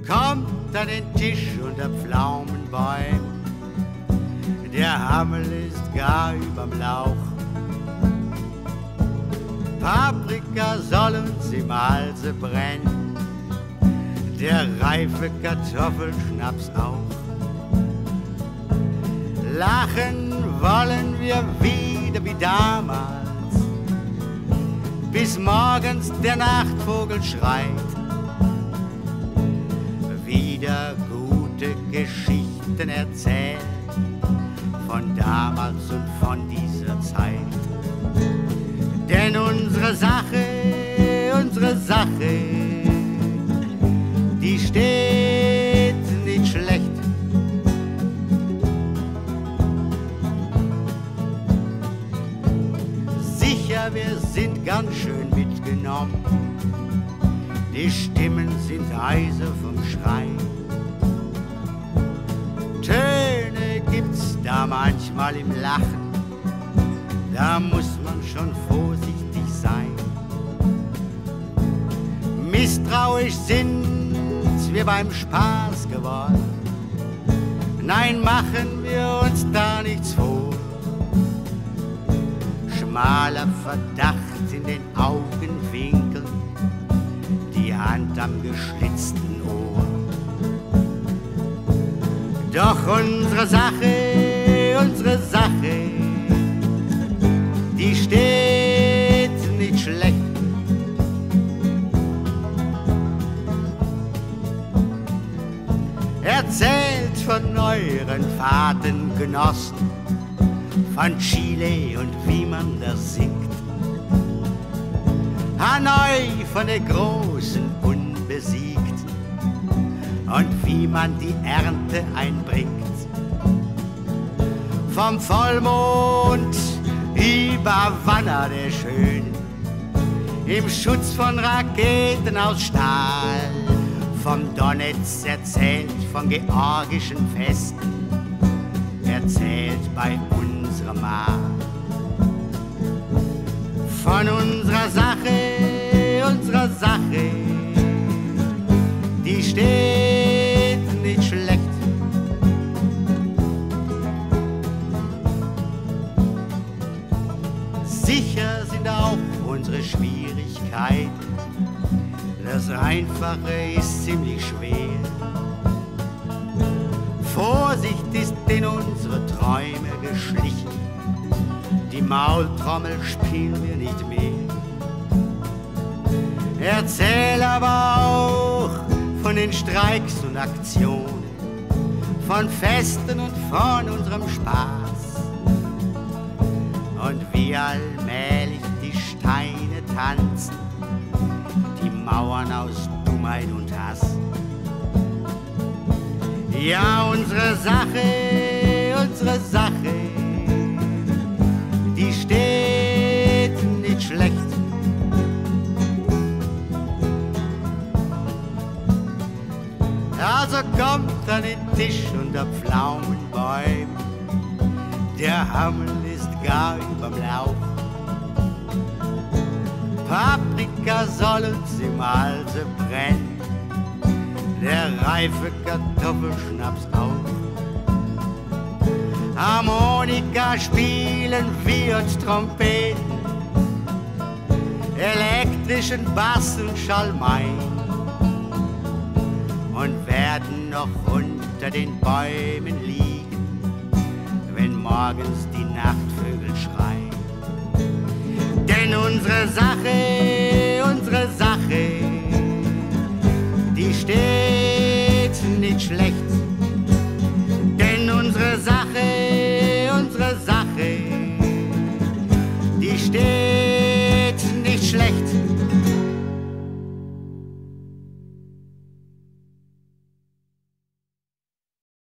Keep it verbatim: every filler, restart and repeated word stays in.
kommt an den Tisch unter Pflaumenbäumen. Der Hammel ist gar überm Lauch. Paprika soll uns im Halse brennen, der reife Kartoffelschnaps auch. Lachen wollen wir wieder wie damals, bis morgens der Nachtvogel schreit. Wieder gute Geschichten erzählen von damals und von dieser Zeit. Denn unsere Sache, unsere Sache, die steht nicht schlecht. Sicher, wir sind ganz schön mitgenommen. Die Stimmen sind heiser vom Schrei. Töne gibt's da manchmal im Lachen, da muss man schon vorsichtig sein. Misstrauisch sind wir beim Spaß geworden. Nein, machen wir uns da nichts vor. Schmaler Verdacht in den Augenwinkeln, die Hand am geschlitzten Ohr. Doch unsere Sache, unsere Sache, die steht nicht schlecht. Erzählt von euren Fahrtengenossen, von Chile und wie man das singt. Hanoi von der großen unbesiegt und wie man die Ernte einbringt. Vom Vollmond über Havanna der Schön, im Schutz von Raketen aus Stahl. Vom Donetsk erzählt, von georgischen Festen, erzählt bei unserem Mahl. Von unserer Sache, unserer Sache, die steht nicht schlecht. Sicher sind auch unsere Schwierigkeiten, das Einfache ist ziemlich schwer. Vorsicht ist in unsere Träume geschlichen, die Maultrommel spielen wir nicht mehr. Erzähl aber auch von den Streiks und Aktionen, von Festen und von unserem Spaß. Und wie allmählich die Steine tanzen, die Mauern aus Dummheit und Hass. Ja, unsere Sache, unsere Sache, die steht nicht schlecht. Also kommt an den Tisch unter Pflaumenbäumen, der Hammel ist gar überm Lauch. Paprika soll uns im Halse brennen, der reife Kartoffelschnaps auch. Harmonika spielen wir und Trompeten, elektrischen Bass und Schalmein, und werden noch unter den Bäumen liegen, wenn morgens die Nachtvögel schreien. Denn unsere Sache